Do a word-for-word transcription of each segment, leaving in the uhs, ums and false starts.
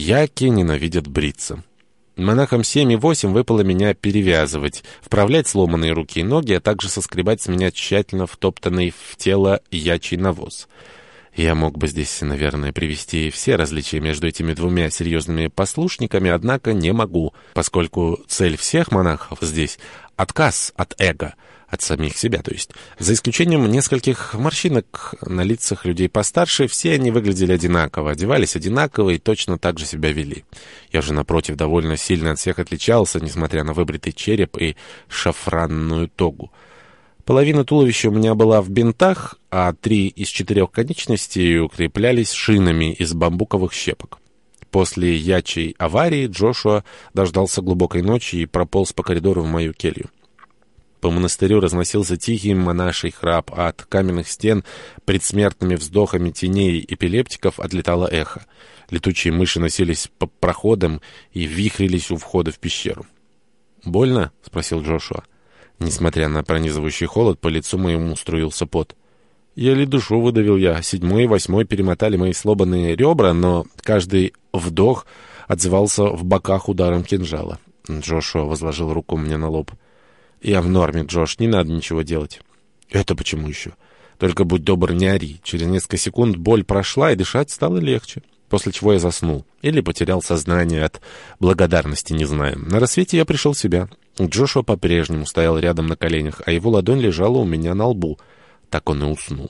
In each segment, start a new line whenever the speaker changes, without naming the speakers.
Яки ненавидят бриться. Монахам семь и восемь выпало меня перевязывать, вправлять сломанные руки и ноги, а также соскребать с меня тщательно втоптанный в тело ячий навоз. Я мог бы здесь, наверное, привести все различия между этими двумя серьезными послушниками, однако не могу, поскольку цель всех монахов здесь — отказ от эго, от самих себя, то есть. За исключением нескольких морщинок на лицах людей постарше, все они выглядели одинаково, одевались одинаково и точно так же себя вели. Я же, напротив, довольно сильно от всех отличался, несмотря на выбритый череп и шафранную тогу. Половина туловища у меня была в бинтах, а три из четырех конечностей укреплялись шинами из бамбуковых щепок. После ячей аварии Джошуа дождался глубокой ночи и прополз по коридору в мою келью. По монастырю разносился тихий монаший храп, а от каменных стен предсмертными вздохами теней эпилептиков отлетало эхо. Летучие мыши носились по проходам и вихрились у входа в пещеру. «Больно?» — спросил Джошуа. Несмотря на пронизывающий холод, по лицу моему струился пот. Еле душу выдавил я. Седьмой и восьмой перемотали мои сломанные ребра, но каждый вдох отзывался в боках ударом кинжала. Джошуа возложил руку мне на лоб. «Я в норме, Джош, не надо ничего делать». «Это почему еще?» «Только будь добр, не ори». Через несколько секунд боль прошла, и дышать стало легче. После чего я заснул. Или потерял сознание от благодарности, не знаю. На рассвете я пришел в себя. Джошуа по-прежнему стоял рядом на коленях, а его ладонь лежала у меня на лбу. Так он и уснул.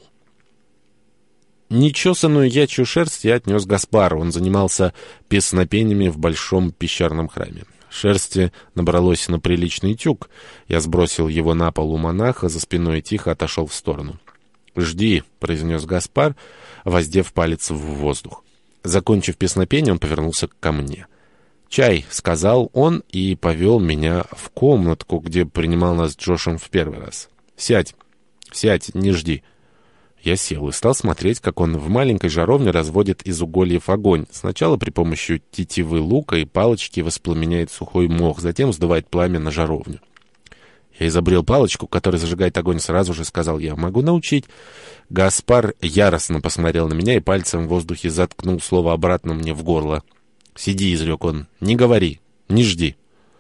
Нечесанную ячью шерсть я отнес Гаспару. Он занимался песнопениями в большом пещерном храме. Шерсти набралось на приличный тюк. Я сбросил его на пол у монаха, за спиной и тихо отошел в сторону. «Жди», — произнес Гаспар, воздев палец в воздух. Закончив песнопение, он повернулся ко мне. «Чай», — сказал он и повел меня в комнатку, где принимал нас с Джошем в первый раз. «Сядь, сядь, не жди». Я сел и стал смотреть, как он в маленькой жаровне разводит из угольев огонь. Сначала при помощи тетивы лука и палочки воспламеняет сухой мох, затем сдувает пламя на жаровню. Я изобрел палочку, которая зажигает огонь сразу же, сказал я. «Могу научить». Гаспар яростно посмотрел на меня и пальцем в воздухе заткнул слово обратно мне в горло. «Сиди», — изрек он, — «не говори, не жди».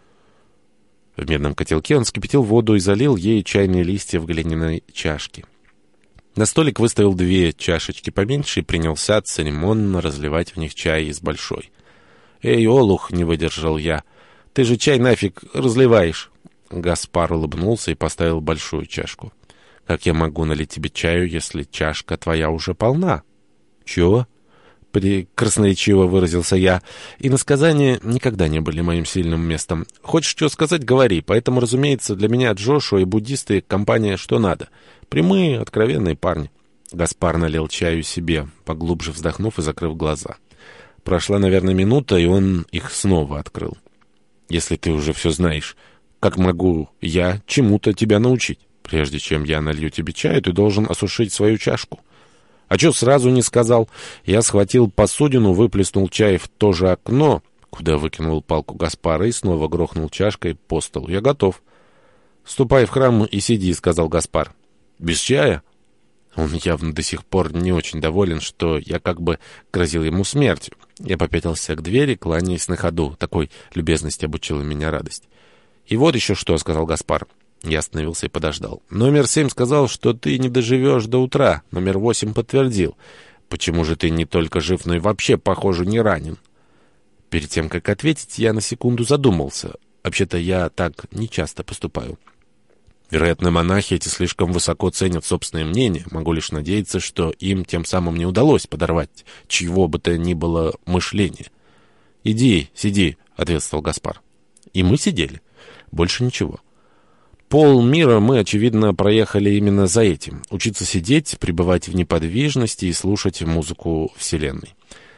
В медном котелке он вскипятил воду и залил ей чайные листья в глиняной чашке. На столик выставил две чашечки поменьше и принялся церемонно разливать в них чай из большой. «Эй, олух!» — не выдержал я. «Ты же чай нафиг разливаешь!» Гаспар улыбнулся и поставил большую чашку. «Как я могу налить тебе чаю, если чашка твоя уже полна?» «Чего?» — красноречиво выразился я. Иносказания никогда не были моим сильным местом. «Хочешь что сказать — говори. Поэтому, разумеется, для меня Джошуа и буддисты — компания что надо. Прямые, откровенные парни». Гаспар налил чаю себе, поглубже вздохнув и закрыв глаза. Прошла, наверное, минута, и он их снова открыл. «Если ты уже все знаешь, как могу я чему-то тебя научить? Прежде чем я налью тебе чаю, ты должен осушить свою чашку». «А что сразу не сказал?» Я схватил посудину, выплеснул чай в то же окно, куда выкинул палку Гаспара, и снова грохнул чашкой по столу. «Я готов». «Ступай в храм и сиди», — сказал Гаспар. «Без чая?» Он явно до сих пор не очень доволен, что я как бы грозил ему смертью. Я попятился к двери, кланяясь на ходу. Такой любезности обучила меня радость. «И вот еще что», — сказал Гаспар. Я остановился и подождал. «Номер семь сказал, что ты не доживешь до утра. Номер восемь подтвердил. Почему же ты не только жив, но и вообще, похоже, не ранен?» Перед тем, как ответить, я на секунду задумался. Вообще-то я так нечасто поступаю. Вероятно, монахи эти слишком высоко ценят собственное мнение. Могу лишь надеяться, что им тем самым не удалось подорвать чьего бы то ни было мышления. «Иди, сиди», — ответствовал Гаспар. И мы сидели. Больше ничего. Полмира мы, очевидно, проехали именно за этим. Учиться сидеть, пребывать в неподвижности и слушать музыку Вселенной.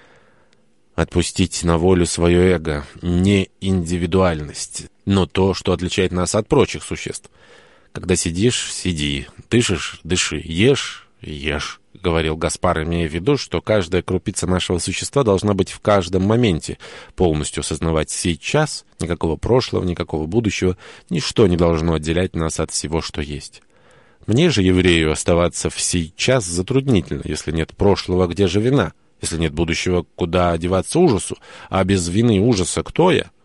Отпустить на волю свое эго, не индивидуальность, но то, что отличает нас от прочих существ. Когда сидишь — сиди, дышишь — дыши, ешь — ешь, — говорил Гаспар, имея в виду, что каждая крупица нашего существа должна быть в каждом моменте, полностью осознавать сейчас, никакого прошлого, никакого будущего, ничто не должно отделять нас от всего, что есть. Мне же, еврею, оставаться в сейчас затруднительно, если нет прошлого, где же вина? Если нет будущего, куда одеваться ужасу? А без вины и ужаса кто я?